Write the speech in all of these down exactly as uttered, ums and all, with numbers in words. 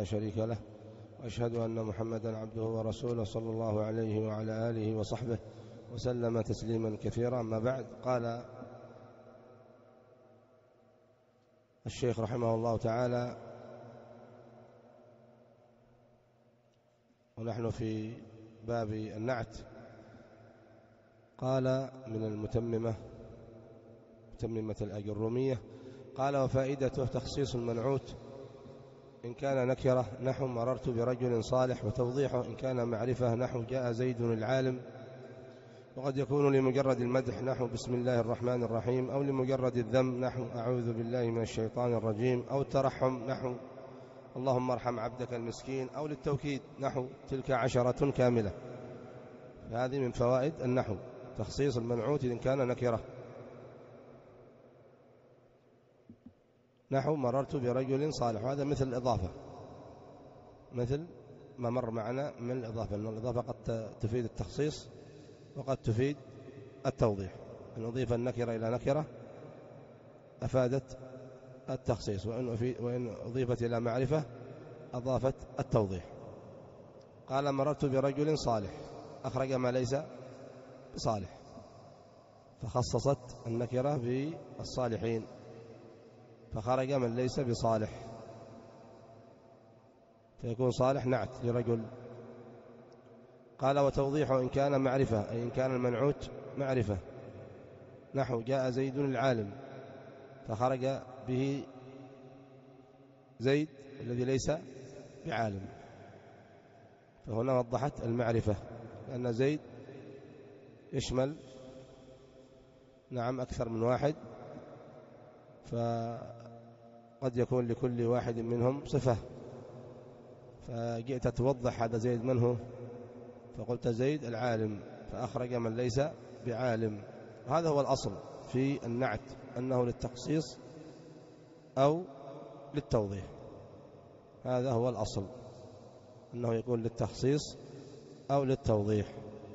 لا شريك له، وأشهد أن محمدا عبده ورسوله صلى الله عليه وعلى آله وصحبه وسلم تسليما كثيرا. أما بعد، قال الشيخ رحمه الله تعالى: ونحن في باب النعت. قال من المتممة متممة الأجرومية: قال: وفائدته تخصيص المنعوت إن كان نكرة نحو مررت برجل صالح، وتوضيحه إن كان معرفة نحو جاء زيد العالم. وقد يكون لمجرد المدح نحو بسم الله الرحمن الرحيم، أو لمجرد الذم نحو أعوذ بالله من الشيطان الرجيم، أو الترحم نحو اللهم ارحم عبدك المسكين، أو للتوكيد نحو تلك عشرة كاملة. هذه من فوائد النحو، تخصيص المنعوت إن كان نكرة، نحو مررت برجل صالح. وهذا مثل الإضافة، مثل ما مر معنا من الإضافة، أن الإضافة قد تفيد التخصيص وقد تفيد التوضيح. أن أضيف النكرة إلى نكرة أفادت التخصيص، وإن أضيفت إلى معرفة أضافت التوضيح. قال: مررت برجل صالح، أخرج ما ليس بصالح، فخصصت النكرة بالصالحين، فخرج من ليس بصالح، فيكون صالح نعت لرجل. قال: وتوضيحه إن كان معرفة، أي إن كان المنعوت معرفة، نحو جاء زيد العالم، فخرج به زيد الذي ليس بعالم، فهنا وضحت المعرفة، لأن زيد يشمل نعم أكثر من واحد، فقد يكون لكل واحد منهم صفة، فجئت توضح هذا زيد من هو، فقلت زيد العالم، فأخرج من ليس بعالم. هذا هو الأصل في النعت، أنه للتخصيص أو للتوضيح. هذا هو الأصل، أنه يكون للتخصيص أو للتوضيح،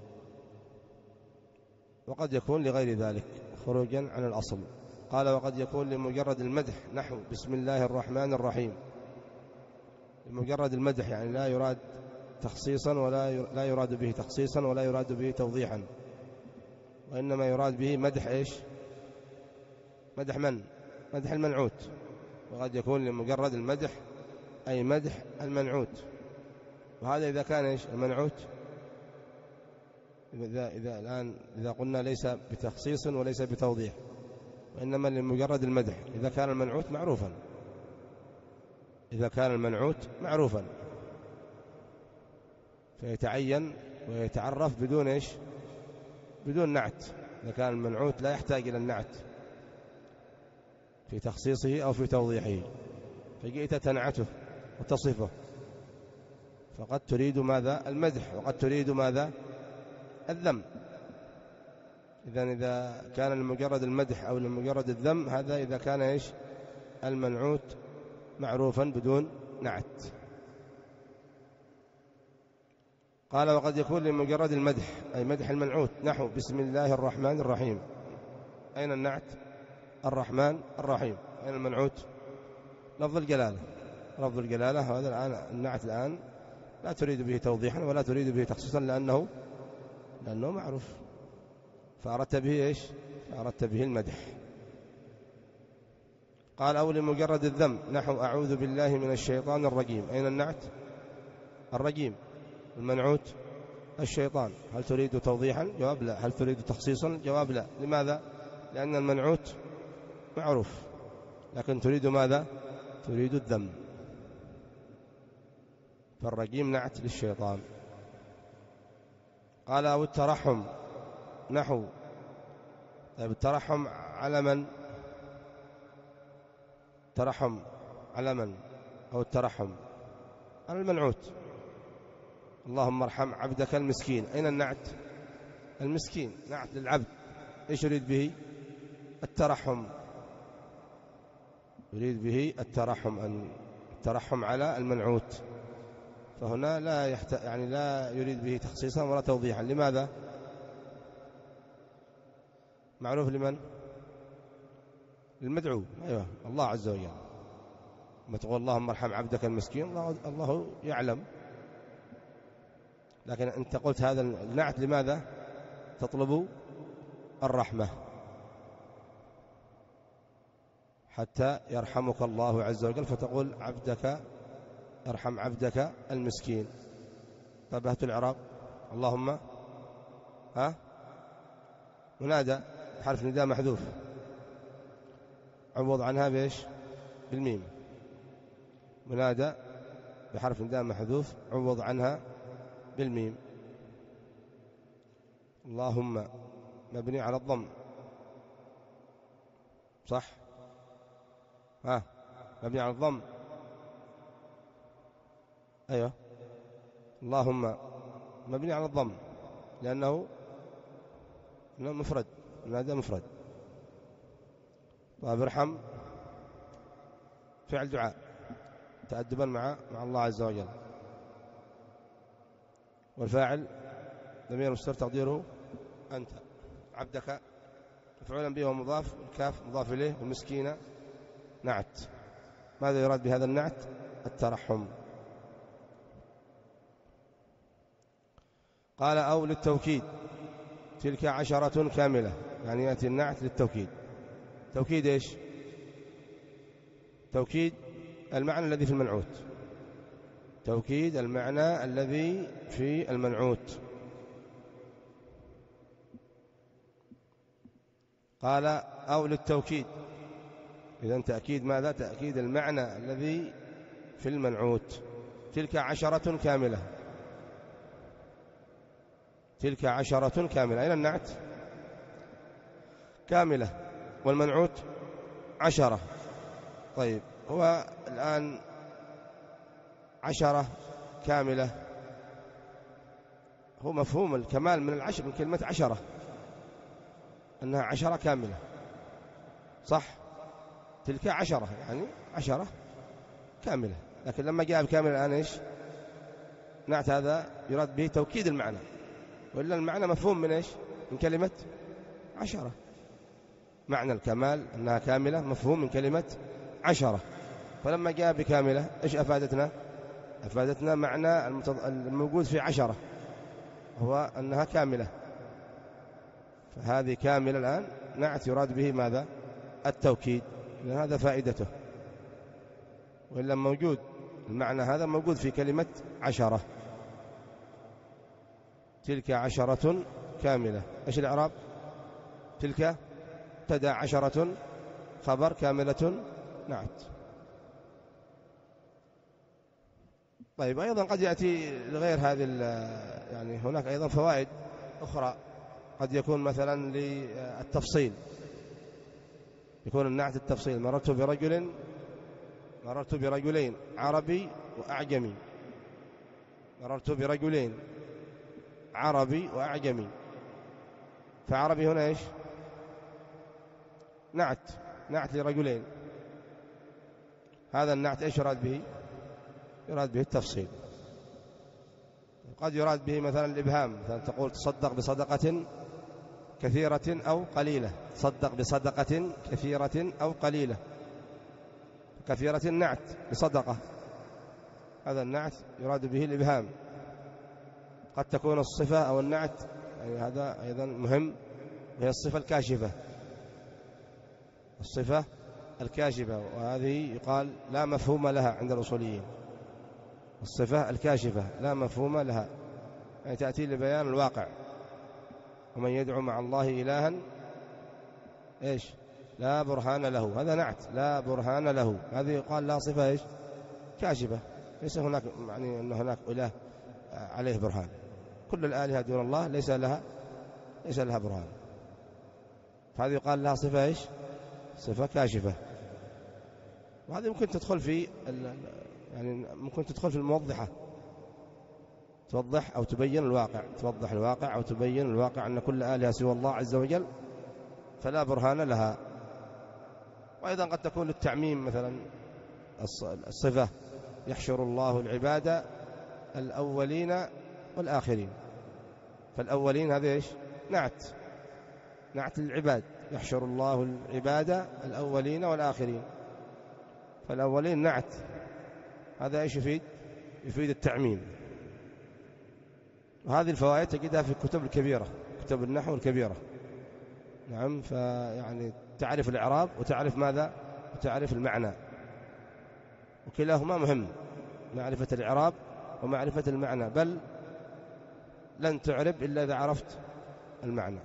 وقد يكون لغير ذلك خروجا عن الأصل. قال: وقد يكون لمجرد المدح نحو بسم الله الرحمن الرحيم. لمجرد المدح يعني لا يراد تخصيصا ولا لا يراد به تخصيصا ولا يراد به توضيحا، وإنما يراد به مدح إيش؟ مدح من؟ مدح المنعوت. وقد يكون لمجرد المدح أي مدح المنعوت، وهذا إذا كان إيش المنعوت، إذا, إذا الآن إذا قلنا ليس بتخصيص وليس بتوضيح، وإنما لمجرد المدح إذا كان المنعوت معروفا، إذا كان المنعوت معروفا فيتعين ويتعرف بدون إيش؟ بدون نعت. إذا كان المنعوت لا يحتاج إلى النعت في تخصيصه أو في توضيحه، فجئت تنعته وتصفه، فقد تريد ماذا؟ المدح، وقد تريد ماذا؟ الذم. إذن إذا كان لمجرد المدح أو لمجرد الذم، هذا إذا كان إيش؟ المنعوت معروفا بدون نعت. قال: وقد يكون لمجرد المدح أي مدح المنعوت نحو بسم الله الرحمن الرحيم. أين النعت؟ الرحمن الرحيم. أين المنعوت؟ لفظ الجلالة. لفظ الجلالة هذا الآن النعت الآن لا تريد به توضيحا ولا تريد به تخصيصا، لأنه لأنه معروف، فأردت به إيش؟ فأردت به المدح. قال: أو لمجرد الذم نحو أعوذ بالله من الشيطان الرجيم. أين النعت؟ الرجيم. المنعوت الشيطان. هل تريد توضيحا؟ جواب لا. هل تريد تخصيصا؟ جواب لا. لماذا؟ لأن المنعوت معروف، لكن تريد ماذا؟ تريد الذم، فالرجيم نعت للشيطان. قال: أو الترحم نحو، طيب الترحم على من؟ ترحم على من؟ أو الترحم على المنعوت، اللهم ارحم عبدك المسكين. أين النعت؟ المسكين نعت للعبد. إيش يريد به؟ الترحم، يريد به الترحم، أن الترحم على المنعوت، فهنا لا يحت... يعني لا يريد به تخصيصا ولا توضيحا. لماذا؟ معروف لمن؟ للمدعو. أيوة، الله عز وجل. ما تقول اللهم ارحم عبدك المسكين، الله, الله يعلم، لكن أنت قلت هذا النعت لماذا؟ تطلب الرحمة حتى يرحمك الله عز وجل، فتقول عبدك ارحم عبدك المسكين. طيب هاتوا الإعراب. اللهم ها منادى حرف نداء محذوف، عوض عنها بإيش؟ بالميم. منادى بحرف نداء محذوف عوض عنها بالميم. اللهم مبني على الضم، صح؟ ها مبني على الضم، أيوه. اللهم مبني على الضم لأنه مفرد، منادى مفرد. طيب ارحم فعل دعاء تأدبا مع مع الله عز وجل، والفاعل ضمير مستتر تقديره أنت. عبدك مفعولا به ومضاف، الكاف مضاف إليه، والمسكين نعت. ماذا يراد بهذا النعت؟ الترحم. قال أو للتوكيد، تلك عشرة كاملة، يعني يأتي النعت للتوكيد. توكيد إيش؟ توكيد المعنى الذي في المنعوت، توكيد المعنى الذي في المنعوت. قال أو للتوكيد، إذن تأكيد ماذا؟ تأكيد المعنى الذي في المنعوت. تلك عشرة كاملة، تلك عشرة كاملة، أين النعت؟ كاملة، والمنعوت عشرة. طيب هو الآن عشرة كاملة، هو مفهوم الكمال من العشر من كلمة عشرة أنها عشرة كاملة، صح؟ تلك عشرة يعني عشرة كاملة، لكن لما جاء بكامل الآن إيش؟ نعت هذا يراد به توكيد المعنى، وإلا المعنى مفهوم من إيش؟ من كلمة عشرة. معنى الكمال أنها كاملة مفهوم من كلمة عشرة، فلما جاء بكاملة إيش أفادتنا؟ أفادتنا معنى الموجود في عشرة هو أنها كاملة، فهذه كاملة الآن نعت يراد به ماذا؟ التوكيد، لأن هذا فائدته، وإلا موجود المعنى هذا موجود في كلمة عشرة. تلك عشرة كاملة، إيش الإعراب؟ تلك تدع عشرة خبر، كاملة نعت. طيب أيضا قد يأتي لغير هذه، يعني هناك أيضا فوائد أخرى، قد يكون مثلا للتفصيل، يكون النعت التفصيل. مررت برجل، مررت برجلين عربي وأعجمي، مررت برجلين عربي وأعجمي، فعربي هنا إيش؟ نعت، نعت لرجلين. هذا النعت إيش يراد به؟ يراد به التفصيل. قد يراد به مثلا الإبهام، مثلا تقول تصدق بصدقة كثيرة أو قليلة، تصدق بصدقة كثيرة أو قليلة. كثيرة نعت بصدقة، هذا النعت يراد به الإبهام. قد تكون الصفة أو النعت، يعني هذا أيضا مهم، وهي الصفة الكاشفة، الصفة الكاشفة، وهذه يقال لا مفهوم لها عند الأصوليين. الصفة الكاشفة لا مفهوم لها، يعني تأتي لبيان الواقع. ومن يدعو مع الله إلها إيش؟ لا برهان له، هذا نعت لا برهان له، هذه يقال لا صفة إيش؟ كاشفة، ليس هناك يعني أن هناك إله عليه برهان. كل الآلهة دون الله ليس لها ليس لها برهان، فهذه يقال لها صفة إيش؟ صفة كاشفة. وهذه ممكن تدخل في يعني ممكن تدخل في الموضحة، توضح أو تبين الواقع، توضح الواقع أو تبين الواقع أن كل آلهة سوى الله عز وجل فلا برهان لها. وأيضا قد تكون للتعميم، مثلا الصفة يحشر الله العباد الأولين والآخرين، فالأولين هذا إيش؟ نعت، نعت للعباد، يحشر الله العباد الأولين والآخرين، فالأولين نعت، هذا إيش يفيد؟ يفيد التعميم. وهذه الفوائد تجدها في الكتب الكبيرة، كتب النحو الكبيرة. نعم، فيعني تعرف الإعراب وتعرف ماذا؟ وتعرف المعنى، وكلاهما مهم، معرفة الإعراب ومعرفة المعنى، بل لن تعرب إلا إذا عرفت المعنى.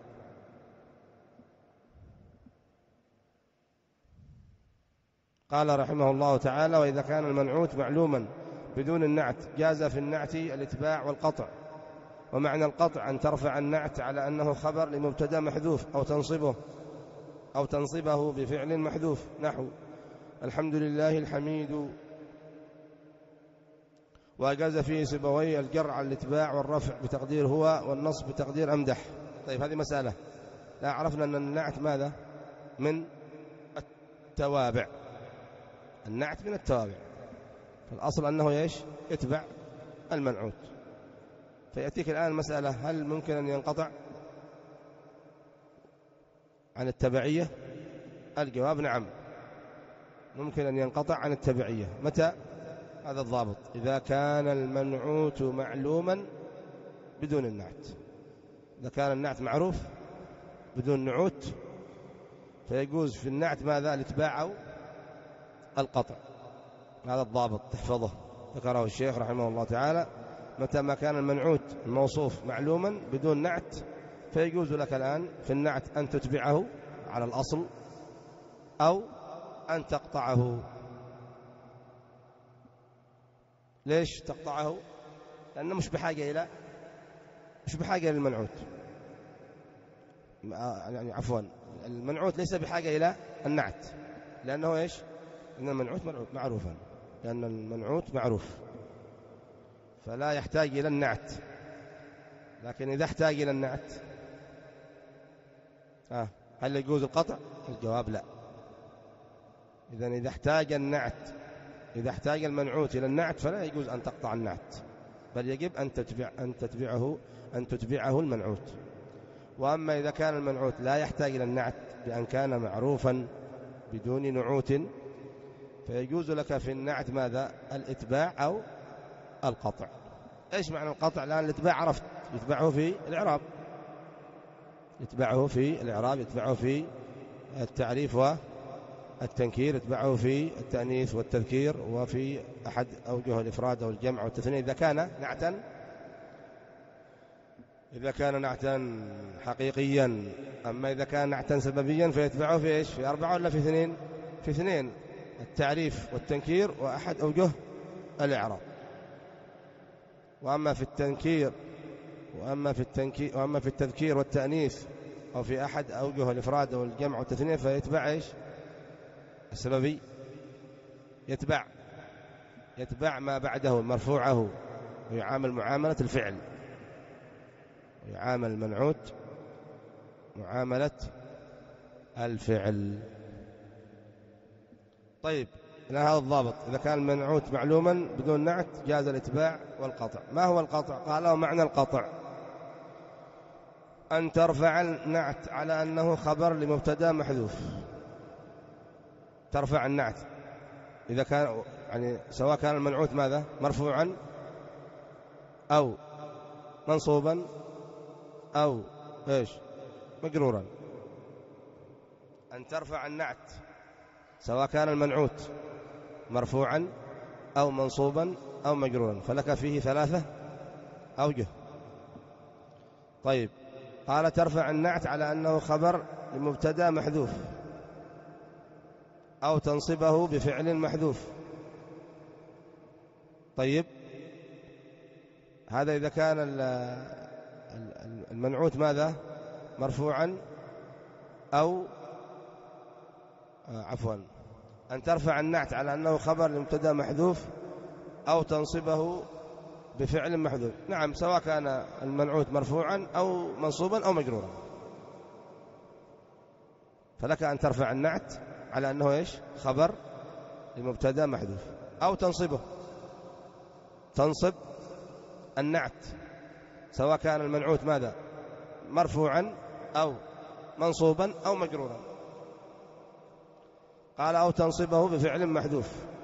قال رحمه الله تعالى: وإذا كان المنعوت معلوما بدون النعت جاز في النعت الاتباع والقطع. ومعنى القطع أن ترفع النعت على أنه خبر لمبتدا محذوف أو تنصبه أو تنصبه بفعل محذوف، نحو الحمد لله الحميد. وأجاز فيه سيبويه الجر على الاتباع والرفع بتقدير هو، والنصب بتقدير أمدح. طيب، هذه مسألة. لا عرفنا أن النعت ماذا؟ من التوابع. النعت من التوابع، فالأصل أنه إيش؟ يتبع المنعوت. فيأتيك الآن مسألة: هل ممكن أن ينقطع عن التبعية؟ الجواب نعم، ممكن أن ينقطع عن التبعية. متى؟ هذا الضابط: إذا كان المنعوت معلوما بدون النعت. إذا كان النعت معروف بدون نعوت فيجوز في النعت ماذا؟ الاتباع أو القطع. هذا الضابط تحفظه، ذكره الشيخ رحمه الله تعالى: متى ما كان المنعوت الموصوف معلوما بدون نعت فيجوز لك الآن في النعت أن تتبعه على الأصل أو أن تقطعه. ليش تقطعه؟ لأنه مش بحاجة إلى مش بحاجة للمنعوت، يعني عفوا المنعوت ليس بحاجة إلى النعت، لأنه إيش؟ إن المنعوت معروفا، لأن المنعوت معروف فلا يحتاج إلى النعت. لكن إذا احتاج إلى النعت آه هل يجوز القطع؟ الجواب لا. إذن إذا احتاج النعت إذا احتاج المنعوت إلى النعت فلا يجوز أن تقطع النعت، بل يجب أن تتبع أن تتبعه أن تتبعه المنعوت. وأما إذا كان المنعوت لا يحتاج إلى النعت بأن كان معروفا بدون نعوت فيجوز لك في النعت ماذا؟ الاتباع أو القطع. إيش معنى القطع؟ الآن الاتباع عرفت، يتبعه في الإعراب يتبعه في الإعراب يتبعه في التعريف والتنكير، يتبعه في التأنيث والتذكير، وفي أحد أوجه الإفراد أو الجمع والتثنية إذا كان نعتا إذا كان نعتا حقيقيا. أما إذا كان نعتا سببيا فيتبعه في إيش؟ في أربعة ولا في اثنين؟ في اثنين: التعريف والتنكير وأحد أوجه الإعراب. وأما في التنكير وأما في التنكير وأما في التذكير والتأنيث أو في أحد أوجه الإفراد أو الجمع والتثنية فيتبع إيش؟ السببي، يتبع يتبع ما بعده مرفوعه، ويعامل معاملة الفعل، ويعامل المنعوت معاملة الفعل. طيب، لا هذا الضابط: إذا كان المنعوت معلوما بدون نعت جاز الاتباع والقطع. ما هو القطع؟ قال: ومعنى القطع أن ترفع النعت على أنه خبر لمبتدا محذوف. ترفع النعت إذا كان يعني سواء كان المنعوت ماذا؟ مرفوعا أو منصوبا أو إيش؟ مجرورا. أن ترفع النعت سواء كان المنعوت مرفوعا أو منصوبا أو مجرورا، فلك فيه ثلاثة أوجه. طيب، قال: ترفع النعت على أنه خبر لمبتدا محذوف أو تنصبه بفعل محذوف. طيب، هذا إذا كان المنعوت ماذا؟ مرفوعا أو عفوا أن ترفع النعت على أنه خبر لمبتدا محذوف أو تنصبه بفعل محذوف. نعم، سواء كان المنعوت مرفوعا أو منصوبا أو مجرورا، فلك أن ترفع النعت على أنه إيش؟ خبر لمبتدا محذوف، أو تنصبه تنصب النعت سواء كان المنعوت ماذا؟ مرفوعا أو منصوبا أو مجرورا. قال: أو تنصبه بفعل محذوف.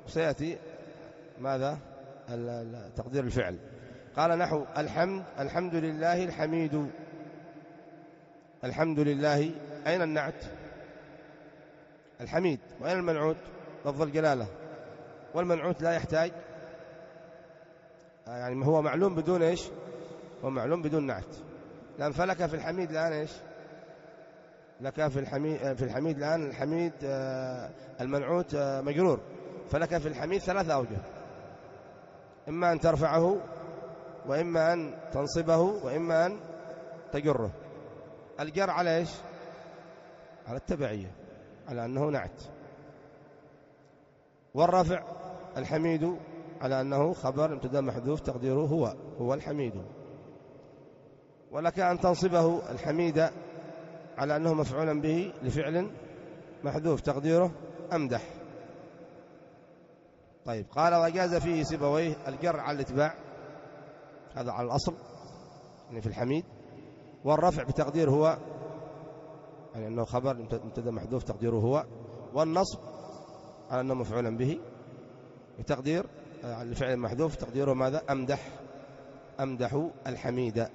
سيأتي ماذا تقدير الفعل. قال نحو الحمد الحمد لله الحميد. الحمد لله أين النعت؟ الحميد. وأين المنعوت؟ لفظ الجلالة. والمنعوت لا يحتاج، يعني هو معلوم بدون إيش؟ هو معلوم بدون نعت. لأن فلك في الحميد الآن إيش؟ لك في الحميد في الحميد الآن الحميد المنعوت مجرور، فلك في الحميد ثلاثة أوجه: إما أن ترفعه، وإما أن تنصبه، وإما أن تجره. الجر على إيش؟ على التبعية، على أنه نعت. والرفع الحميد على أنه خبر مبتدأ محذوف تقديره هو هو الحميد. ولك أن تنصبه الحميد على أنه مفعولا به لفعل محذوف تقديره أمدح. طيب قال وجاز فيه سيبويه الجر على الاتباع، هذا على الأصل يعني في الحميد. والرفع بتقدير هو، يعني أنه خبر مبتدأ محذوف تقديره هو. والنصب على أنه مفعولا به بتقدير الفعل المحذوف تقديره ماذا؟ أمدح أمدح الحميد.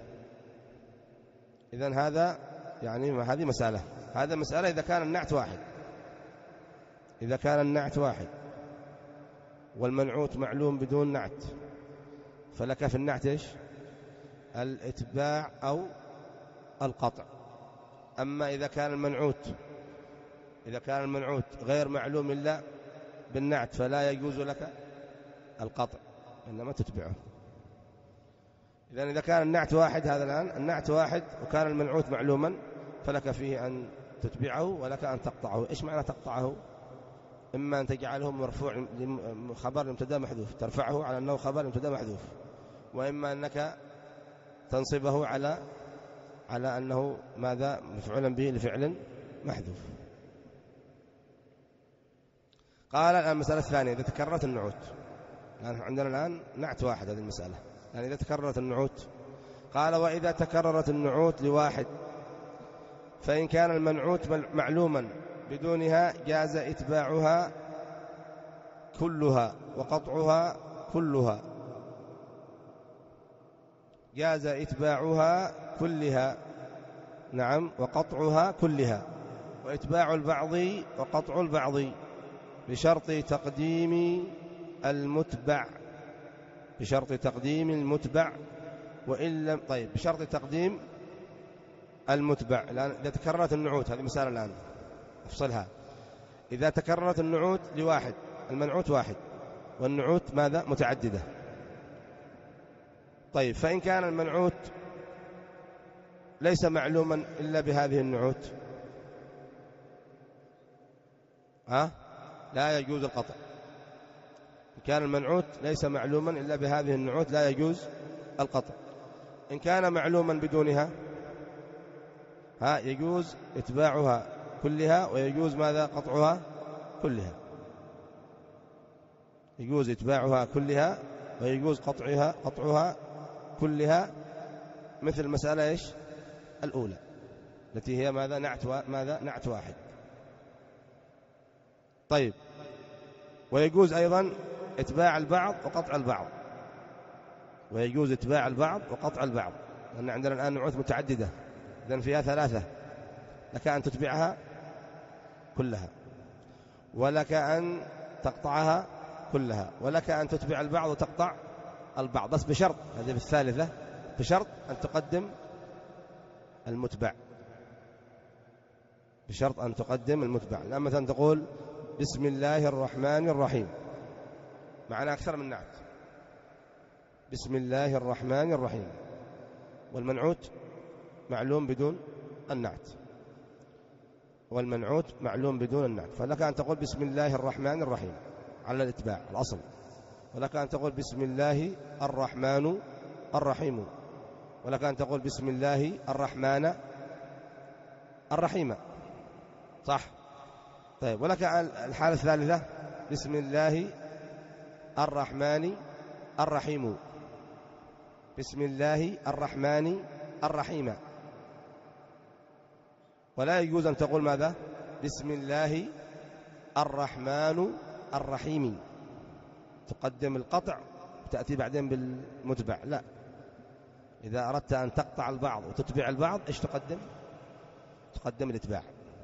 إذن هذا يعني هذه مسألة هذا مسألة إذا كان النعت واحد إذا كان النعت واحد والمنعوت معلوم بدون نعت، فلك في النعت إيش؟ الاتباع أو القطع. أما إذا كان المنعوت إذا كان المنعوت غير معلوم إلا بالنعت فلا يجوز لك القطع، إنما تتبعه. إذن إذا كان النعت واحد، هذا الآن النعت واحد وكان المنعوت معلوما، فلك فيه أن تتبعه ولك أن تقطعه. إيش معنى تقطعه؟ إما أن تجعله مرفوع خبر مبتدأ محذوف ترفعه على أنه خبر مبتدأ محذوف، وإما أنك تنصبه على على أنه ماذا؟ مفعولا به لفعل محذوف. قال الآن المسألة الثانية إذا تكررت النعوت. يعني عندنا الآن نعت واحد، هذه المسألة يعني إذا تكررت النعوت. قال وإذا تكررت النعوت لواحد فإن كان المنعوت معلوما بدونها جاز إتباعها كلها وقطعها كلها جاز إتباعها كلها نعم وقطعها كلها، وإتباع البعض وقطع البعض بشرط تقديم المتبع بشرط تقديم المتبع وإن لم طيب بشرط تقديم المتبع. الآن إذا تكررت النعوت، هذه مسألة الآن أفصلها. إذا تكررت النعوت لواحد، المنعوت واحد والنعوت ماذا؟ متعددة. طيب فإن كان المنعوت ليس معلوما إلا بهذه النعوت، ها؟ لا يجوز القطع. إن كان المنعوت ليس معلوما إلا بهذه النعوت لا يجوز القطع. إن كان معلوما بدونها ها يجوز إتباعها كلها، ويجوز ماذا؟ قطعها كلها. يجوز إتباعها كلها ويجوز قطعها قطعها كلها، مثل المسألة إيش؟ الأولى التي هي ماذا؟ نعت ماذا؟ نعت واحد. طيب ويجوز أيضا إتباع البعض وقطع البعض ويجوز إتباع البعض وقطع البعض، لأن عندنا الآن نعوت متعددة، إذن فيها ثلاثة، لك أن تتبعها كلها، ولك أن تقطعها كلها، ولك أن تتبع البعض وتقطع البعض، بس بشرط، هذه بالثالثة، بشرط أن تقدم المتبع بشرط أن تقدم المتبع. الآن مثلا تقول بسم الله الرحمن الرحيم، معنا أكثر من نعت، بسم الله الرحمن الرحيم، والمنعوت معلوم بدون النعت والمنعوت معلوم بدون النعت، فلك أن تقول بسم الله الرحمن الرحيم على الاتباع الأصل، ولك أن تقول بسم الله الرحمن الرحيم، ولك أن تقول بسم الله الرحمن الرحيم، صح؟ طيب ولك الحالة الثالثة بسم الله الرحمن الرحيم، بسم الله الرحمن الرحيم، ولا يجوز أن تقول ماذا؟ بسم الله الرحمن الرحيم، تقدم القطع وتأتي بعدين بالمتبع. لا، إذا أردت أن تقطع البعض وتتبع البعض إيش تقدم؟ تقدم الاتباع،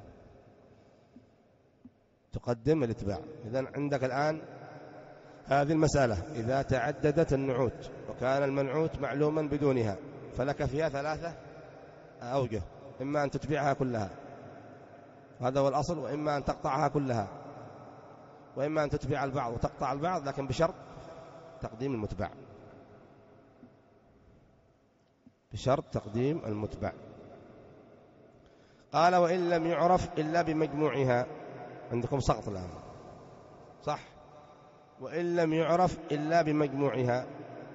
تقدم الاتباع. إذن عندك الآن هذه المسألة إذا تعددت النعوت وكان المنعوت معلوما بدونها فلك فيها ثلاثة أوجه، إما أن تتبعها كلها هذا هو الأصل، وإما أن تقطعها كلها، وإما أن تتبع البعض وتقطع البعض لكن بشرط تقديم المتبع، بشرط تقديم المتبع. قال وإن لم يعرف إلا بمجموعها. عندكم سقط الآن صح؟ وإن لم يعرف إلا بمجموعها،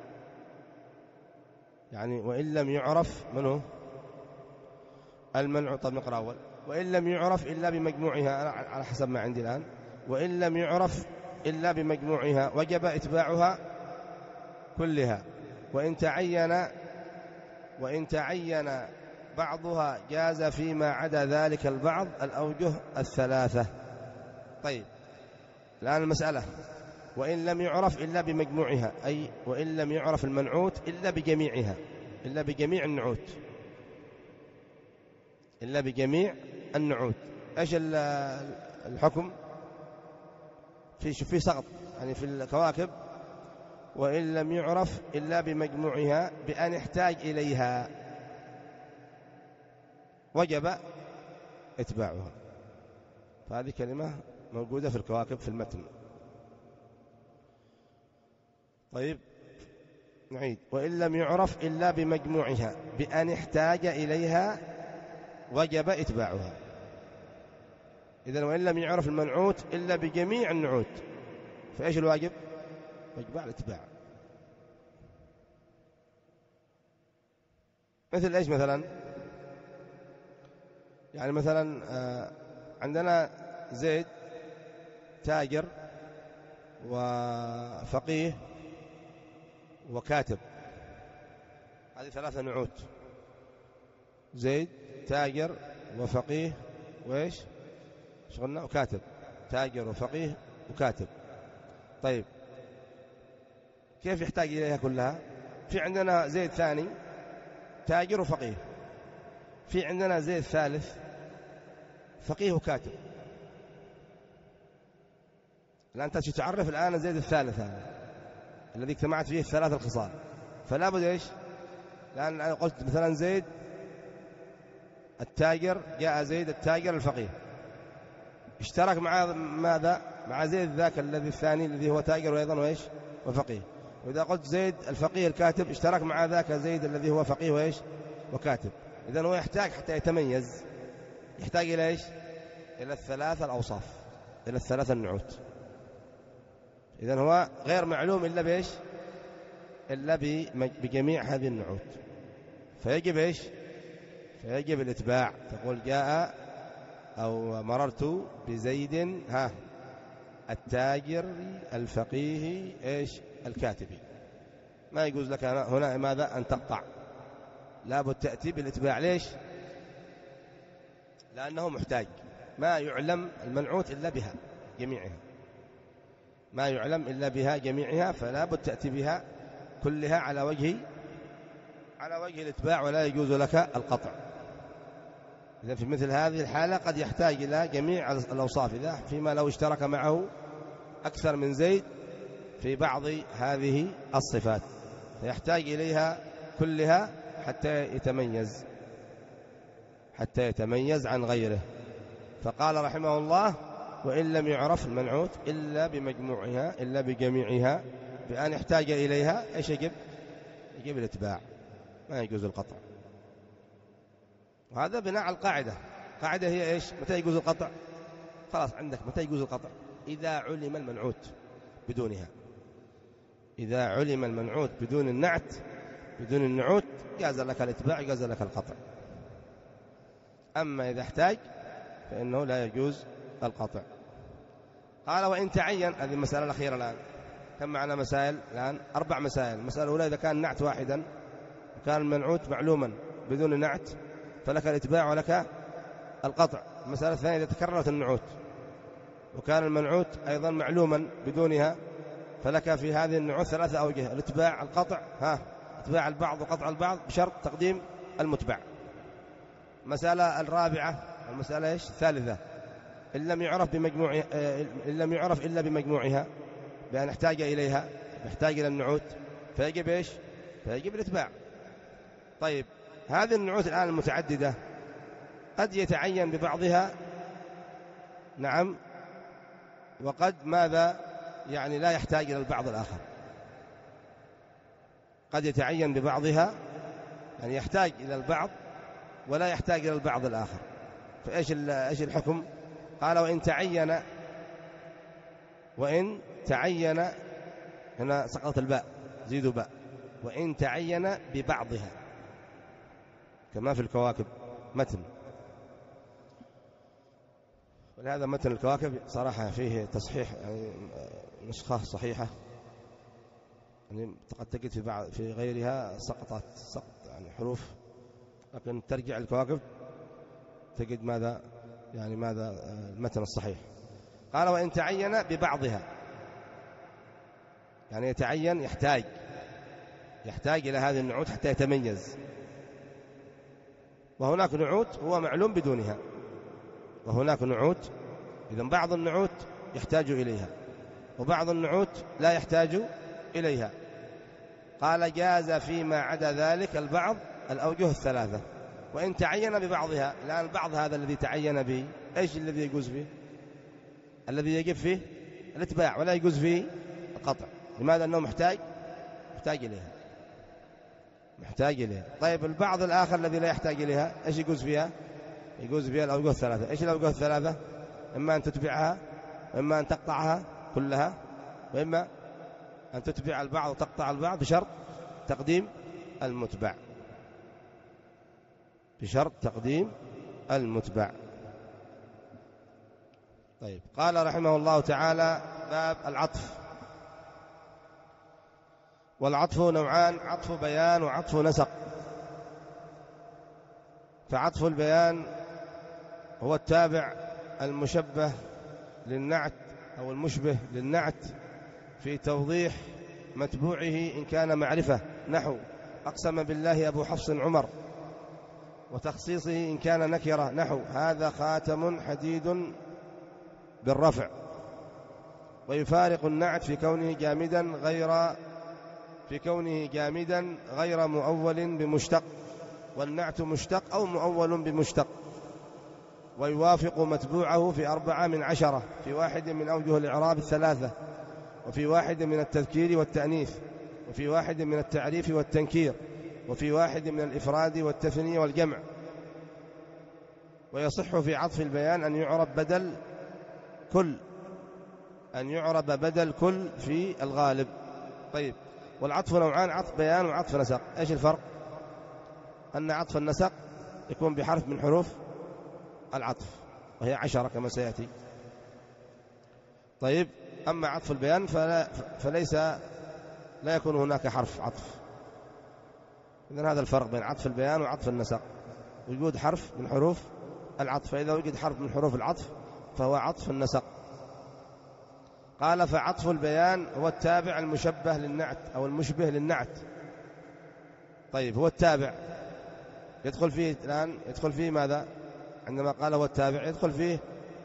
يعني وإن لم يعرف منه المنع. طب نقرأ أول. وإن لم يعرف إلا بمجموعها على حسب ما عندي الآن. وإن لم يعرف إلا بمجموعها وجب إتباعها كلها، وإن تعين وإن تعين بعضها جاز فيما عدا ذلك البعض الأوجه الثلاثة. طيب الآن المسألة وإن لم يعرف إلا بمجموعها، أي وإن لم يعرف المنعوت إلا بجميعها، إلا بجميع النعوت، إلا بجميع النعوت. إيش الحكم؟ في في سقط يعني في الكواكب. وإن لم يعرف إلا بمجموعها بأن يحتاج إليها وجب إتباعها. فهذه كلمة موجودة في الكواكب في المتن. طيب نعيد. وإن لم يعرف إلا بمجموعها بأن يحتاج إليها وجب إتباعها. إذن وإن لم يعرف المنعوت إلا بجميع النعوت فإيش الواجب؟ واجب الاتباع. مثل إيش مثلا؟ يعني مثلا عندنا زيد تاجر وفقيه وكاتب، هذه ثلاثة نعوت. زيد تاجر وفقيه وإيش شغلنا وكاتب، تاجر وفقيه وكاتب. طيب كيف يحتاج إليها كلها؟ في عندنا زيد ثاني تاجر وفقيه، في عندنا زيد ثالث فقيه وكاتب. الآن أنت تعرف الآن زيد الثالث هذا الذي اجتمعت فيه الثلاث الخصال، فلا بد إيش؟ لأن أنا قلت مثلا زيد التاجر، جاء زيد التاجر الفقيه اشترك مع ماذا؟ مع زيد ذاك الذي الثاني الذي هو تاجر وأيضا وإيش؟ وفقيه. وإذا قلت زيد الفقيه الكاتب اشترك مع ذاك زيد الذي هو فقيه وإيش؟ وكاتب. إذن هو يحتاج حتى يتميز يحتاج إلى إيش؟ إلى الثلاثة الأوصاف، إلى الثلاثة النعوت. إذن هو غير معلوم إلا بإيش؟ إلا بجميع هذه النعوت، فيجب إيش؟ فيجب الاتباع. تقول جاء أو مررت بزيد ها التاجر الفقيه إيش؟ الكاتبي. ما يجوز لك هنا ماذا؟ أن تقطع، لابد تأتي بالاتباع. ليش؟ لأنه محتاج، ما يعلم المنعوت إلا بها جميعها، ما يعلم إلا بها جميعها، فلا بد تأتي بها كلها على وجه على وجه الاتباع، ولا يجوز لك القطع. إذا في مثل هذه الحالة قد يحتاج إلى جميع الأوصاف، إذا فيما لو اشترك معه أكثر من زيد في بعض هذه الصفات فيحتاج إليها كلها حتى يتميز حتى يتميز عن غيره. فقال رحمه الله وإن لم يعرف المنعوت إلا بمجموعها إلا بجميعها بأن يحتاج إليها إيش يجب؟ يجب الاتباع، ما يجوز القطع. وهذا بناء على القاعدة. قاعدة هي إيش؟ متى يجوز القطع؟ خلاص عندك متى يجوز القطع؟ إذا علم المنعوت بدونها. إذا علم المنعوت بدون النعت بدون النعوت جاز لك الاتباع، جاز لك القطع. أما إذا احتاج فإنه لا يجوز القطع. قال وإن تعين، هذه المسألة الأخيرة الآن. كم معنا مسائل الآن؟ أربع مسائل. المسألة الأولى إذا كان النعت واحدا وكان المنعوت معلوما بدون نعت فلك الاتباع ولك القطع. المسألة الثانية إذا تكررت النعوت وكان المنعوت أيضا معلوما بدونها، فلك في هذه النعوت ثلاثة أوجه: الاتباع، القطع، ها اتباع البعض وقطع البعض بشرط تقديم المتبع. المسألة الرابعة، المسألة إيش؟ الثالثة: إن لم يعرف بمجموع إن لم يعرف إلا بمجموعها، بأن احتاج إليها، يحتاج إلى النعوت، فيجب إيش؟ فيجب الاتباع. طيب هذه النعوت الآن المتعددة قد يتعين ببعضها، نعم، وقد ماذا يعني لا يحتاج إلى البعض الآخر. قد يتعين ببعضها يعني يحتاج إلى البعض ولا يحتاج إلى البعض الآخر. فإيش إيش الحكم؟ قال: وإن تعين، وإن تعين، هنا سقطت الباء، زيدوا باء، وإن تعين ببعضها، كما في الكواكب متن. ولهذا متن الكواكب صراحة فيه تصحيح، يعني نسخة صحيحة، يعني قد تجد في بعض في غيرها سقطت سقط يعني حروف، لكن ترجع الكواكب تجد ماذا يعني ماذا المتن الصحيح. قال: وإن تعين ببعضها، يعني يتعين، يحتاج يحتاج إلى هذه النعوت حتى يتميز. وهناك نعوت هو معلوم بدونها، وهناك نعوت إذن بعض النعوت يحتاج إليها وبعض النعوت لا يحتاج إليها. قال: جاز فيما عدا ذلك البعض الأوجه الثلاثة. وإن تعين ببعضها، الآن البعض هذا الذي تعين به إيش الذي يجوز فيه؟ الذي يجب فيه الاتباع ولا يجوز فيه القطع. لماذا؟ أنه محتاج محتاج إليها محتاج إليها. طيب البعض الآخر الذي لا يحتاج إليها إيش يجوز فيها؟ يجوز فيها الأوجه الثلاثة. إيش الأوجه الثلاثة؟ إما أن تتبعها، وإما أن تقطعها كلها، وإما أن تتبع البعض وتقطع البعض بشرط تقديم المتبع، بشرط تقديم المتبع. طيب قال رحمه الله تعالى: باب العطف. والعطف نوعان: عطف بيان وعطف نسق. فعطف البيان هو التابع المشبه للنعت أو المشبه للنعت في توضيح متبوعه إن كان معرفة، نحو: أقسم بالله أبو حفص عمر، وتخصيصه إن كان نكرة، نحو: هذا خاتم حديد بالرفع. ويفارق النعت في كونه جامدا غير في كونه جامدا غير مؤول بمشتق، والنعت مشتق أو مؤول بمشتق. ويوافق متبوعه في أربعة من عشرة، في واحد من أوجه الإعراب الثلاثة، وفي واحد من التذكير والتأنيث، وفي واحد من التعريف والتنكير، وفي واحد من الإفراد والتثنية والجمع. ويصح في عطف البيان أن يعرب بدل كل أن يعرب بدل كل في الغالب. طيب والعطف نوعان: عطف بيان وعطف نسق. إيش الفرق؟ أن عطف النسق يكون بحرف من حروف العطف وهي عشرة كما سيأتي. طيب أما عطف البيان فلا فليس لا يكون هناك حرف عطف. إذن هذا الفرق بين عطف البيان وعطف النسق، وجود حرف من حروف العطف. فإذا وجد حرف من حروف العطف فهو عطف النسق. قال: فعطف البيان هو التابع المشبه للنعت أو المشبه للنعت. طيب هو التابع يدخل فيه الآن يدخل فيه ماذا؟ عندما قال هو التابع يدخل فيه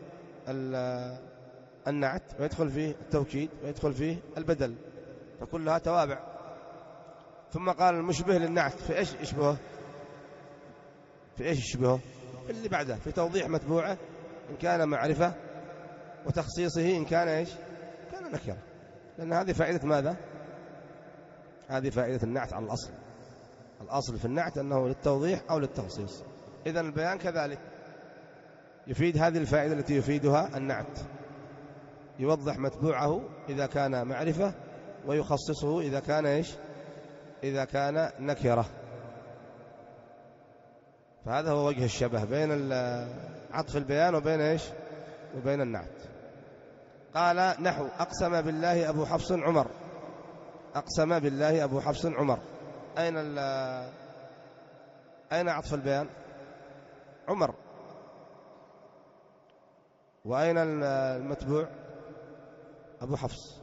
النعت، ويدخل فيه التوكيد، ويدخل فيه البدل، فكلها توابع. ثم قال المشبه للنعت، في إيش يشبهه؟ في إيش يشبهه؟ في اللي بعده، في توضيح متبوعه إن كان معرفة، وتخصيصه إن كان إيش؟ كان نكرة. لأن هذه فائدة ماذا؟ هذه فائدة النعت على الأصل. الأصل في النعت أنه للتوضيح أو للتخصيص. إذن البيان كذلك يفيد هذه الفائدة التي يفيدها النعت، يوضح متبوعه إذا كان معرفة، ويخصصه إذا كان إيش؟ إذا كان نكرة. فهذا هو وجه الشبه بين عطف البيان وبين إيش؟ وبين النعت. قال: نحو: أقسم بالله أبو حفص عمر. أقسم بالله أبو حفص عمر، أين أين عطف البيان؟ عمر. وأين المتبوع؟ أبو حفص.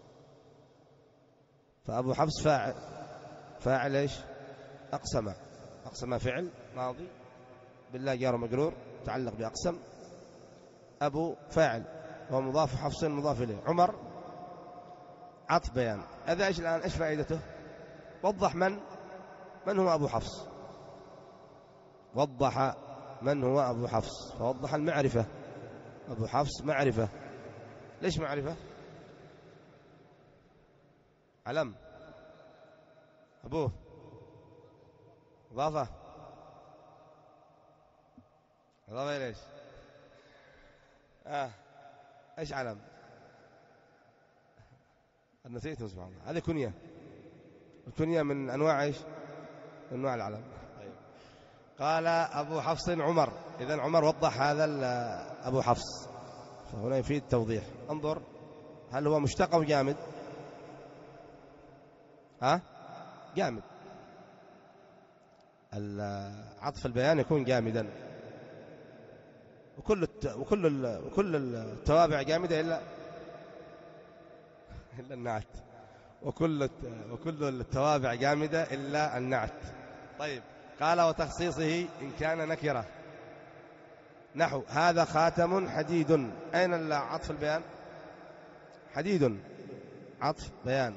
فأبو حفص فاعل، فاعل إيش؟ أقسم. أقسم فعل ماضي بالله جار مجرور تعلق بأقسم. أبو فاعل ومضاف، حفص مضاف إليه. عمر عطف بيان. هذا إيش الآن؟ إيش فائدته؟ وضح من من هو أبو حفص، وضح من هو أبو حفص، فوضح المعرفة. أبو حفص معرفة. ليش معرفة؟ علم. أبوه إضافة. إضافة ليش؟ آه إيش علم؟ نسيته سبحان الله. هذه كنية. الكنية من أنواع إيش؟ من أنواع العلم. طيب. قال أبو حفص عمر. إذن عمر وضح هذا أبو حفص، فهنا يفيد توضيح. انظر، هل هو مشتق أو جامد؟ ها؟ جامد. عطف البيان يكون جامدا، وكل الت... وكل ال... وكل التوابع جامدة إلا إلا النعت، وكل الت... وكل التوابع جامدة إلا النعت. طيب. قال وتخصيصه إن كان نكرة، نحو هذا خاتم حديد. أين عطف البيان؟ حديد عطف بيان،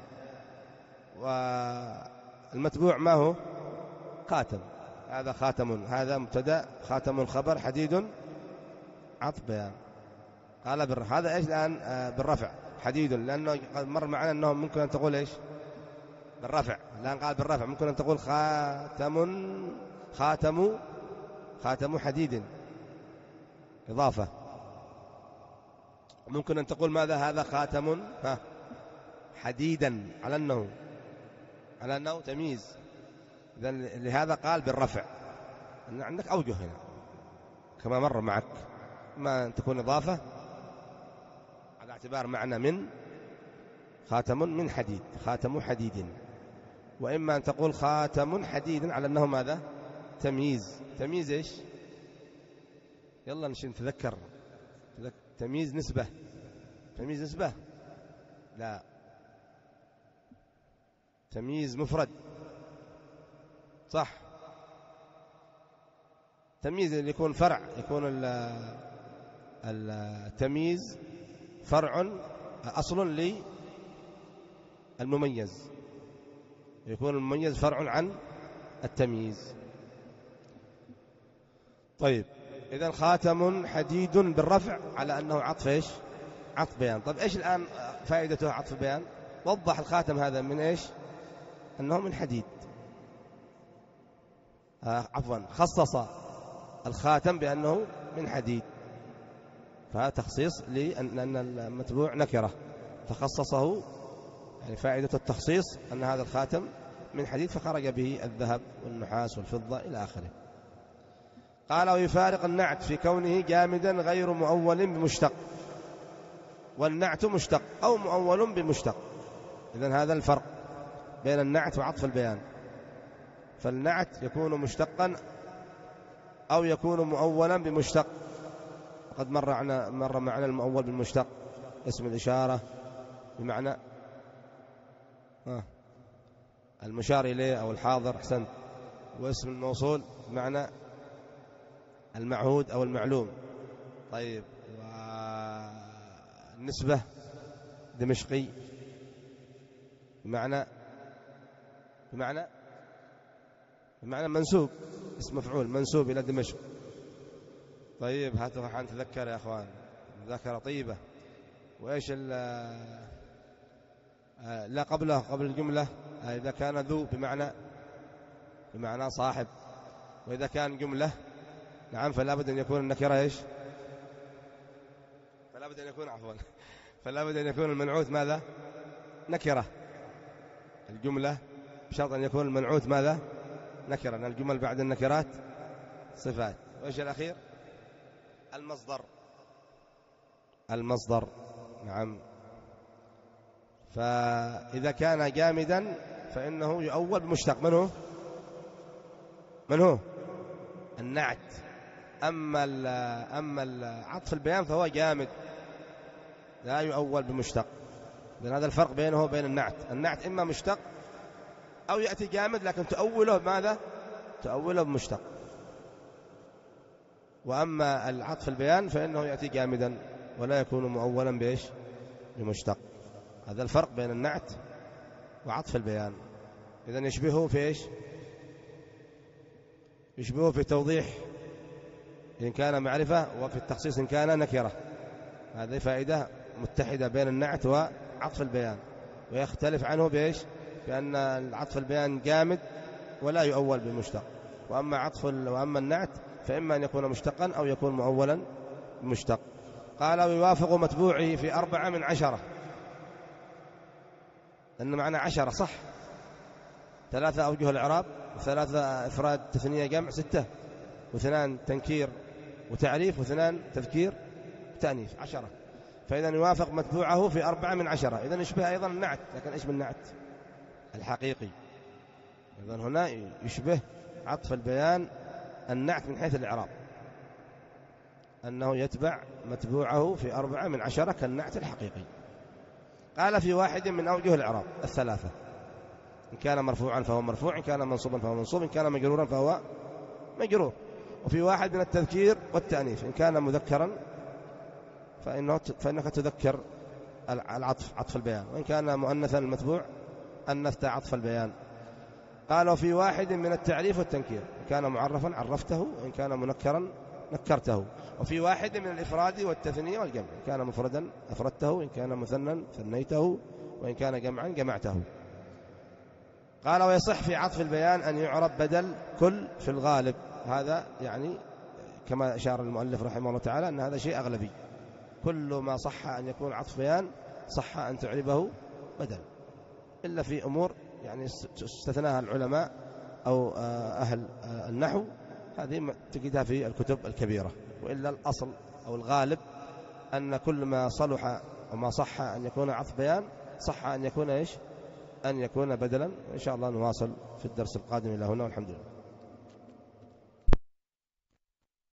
والمتبوع ما هو؟ خاتم. هذا خاتم، هذا مبتدأ، خاتم خبر، حديد عطف بيان. قال بالرفع. هذا إيش الآن؟ آه بالرفع حديد، لأنه قد مر معنا أنه ممكن أن تقول إيش؟ بالرفع. الآن قال بالرفع. ممكن أن تقول خاتم خاتم خاتم حديد إضافة. ممكن أن تقول ماذا؟ هذا خاتم ها حديدا، على أنه على أنه تمييز. إذن لهذا قال بالرفع. عندك أوجه هنا كما مر معك، ما أن تكون إضافة على اعتبار معنى من، خاتم من حديد، خاتم حديد. وإما أن تقول خاتم حديد على أنه ماذا؟ تمييز. تمييز إيش؟ يلا نشي نتذكر. تمييز نسبة. تمييز نسبة؟ لا. تمييز مفرد. صح. تمييز اللي يكون فرع، يكون التمييز فرع أصل للمميز، يكون المميز فرع عن التمييز. طيب. إذن خاتم حديد بالرفع على أنه عطف إيش؟ عطف بيان. طيب إيش الآن فائدته عطف بيان؟ وضح الخاتم هذا من إيش؟ أنه من حديد. آه عفوا خصص الخاتم بأنه من حديد، فهذا تخصيص لأن المتبوع نكرة فخصصه، يعني فائدة التخصيص أن هذا الخاتم من حديد فخرج به الذهب والنحاس والفضة إلى آخره. قال ويفارق النعت في كونه جامدا غير مؤول بمشتق، والنعت مشتق أو مؤول بمشتق. إذن هذا الفرق بين النعت وعطف البيان. فالنعت يكون مشتقا أو يكون مؤولا بمشتق. وقد مر معنا مر معنا المؤول بالمشتق، اسم الإشارة بمعنى آه المشار إليه أو الحاضر، أحسنت. واسم الموصول بمعنى المعهود أو المعلوم. طيب. والنسبة دمشقي بمعنى بمعنى بمعنى منسوب، اسم مفعول منسوب إلى دمشق. طيب. هاتوا حان تذكر يا أخوان، ذاكرة طيبة. وإيش لا قبله قبل الجملة؟ إذا كان ذو بمعنى بمعنى صاحب، وإذا كان جملة نعم فلا بد أن يكون النكرة إيش؟ فلا بد أن يكون عفوا فلا بد أن يكون المنعوت ماذا؟ نكرة. الجملة بشرط أن يكون المنعوت ماذا؟ نكرة، لأن الجمل بعد النكرات صفات. وإيش الأخير؟ المصدر. المصدر نعم. فإذا كان جامدا فإنه يؤول بمشتق. من هو؟ من هو؟ النعت أما أما عطف البيان فهو جامد لا يؤول بمشتق، لأن هذا الفرق بينه وبين النعت. النعت إما مشتق أو يأتي جامد لكن تؤوله بماذا؟ تؤوله بمشتق. وأما العطف البيان فإنه يأتي جامدا ولا يكون مؤولا بإيش؟ بمشتق. هذا الفرق بين النعت وعطف البيان. إذن يشبهه في إيش؟ يشبهه في توضيح إن كان معرفة، وفي التخصيص إن كان نكرة. هذه فائدة متحدة بين النعت وعطف البيان، ويختلف عنه بإيش؟ بأن العطف البيان جامد ولا يؤول بمشتق، وأما عطف وأما النعت فإما أن يكون مشتقا أو يكون مؤولا بمشتق. قال ويوافق متبوعه في أربعة من عشرة، لأن معنا عشرة صح، ثلاثة أوجه الإعراب وثلاثة إفراد تثنية جمع ستة، واثنان تنكير وتعريف واثنان تذكير وتأنيث عشرة. فإذا يوافق متبوعه في أربعة من عشرة. إذن يشبه أيضا النعت، لكن إيش بالنعت الحقيقي. إذن هنا يشبه عطف البيان النعت من حيث الإعراب، أنه يتبع متبوعه في أربعة من عشرة كالنعت الحقيقي. قال في واحد من أوجه الإعراب الثلاثة، إن كان مرفوعا فهو مرفوع، إن كان منصوبا فهو منصوب، إن كان مجرورا فهو مجرور. وفي واحد من التذكير والتأنيث، إن كان مذكرا فإنه فإنك تذكر العطف عطف البيان، وإن كان مؤنثا المتبوع أنثت عطف البيان. قال وفي واحد من التعريف والتنكير، إن كان معرفا عرفته، إن كان منكرا نكرته. وفي واحد من الإفراد والتثنية والجمع، إن كان مفردا أفردته، إن كان مثنى ثنيته، وإن كان جمعا جمعته. قال ويصح في عطف البيان أن يعرب بدل كل في الغالب. هذا يعني كما أشار المؤلف رحمه الله تعالى أن هذا شيء أغلبي، كل ما صح أن يكون عطف بيان صح أن تعربه بدل، إلا في أمور يعني استثناها العلماء أو أهل النحو، هذه تجدها في الكتب الكبيرة. وإلا الأصل أو الغالب أن كل ما صلح وما صح أن يكون عطف بيان صح أن يكون إيش؟ أن يكون بدلا. إن شاء الله نواصل في الدرس القادم إلى هنا، والحمد لله.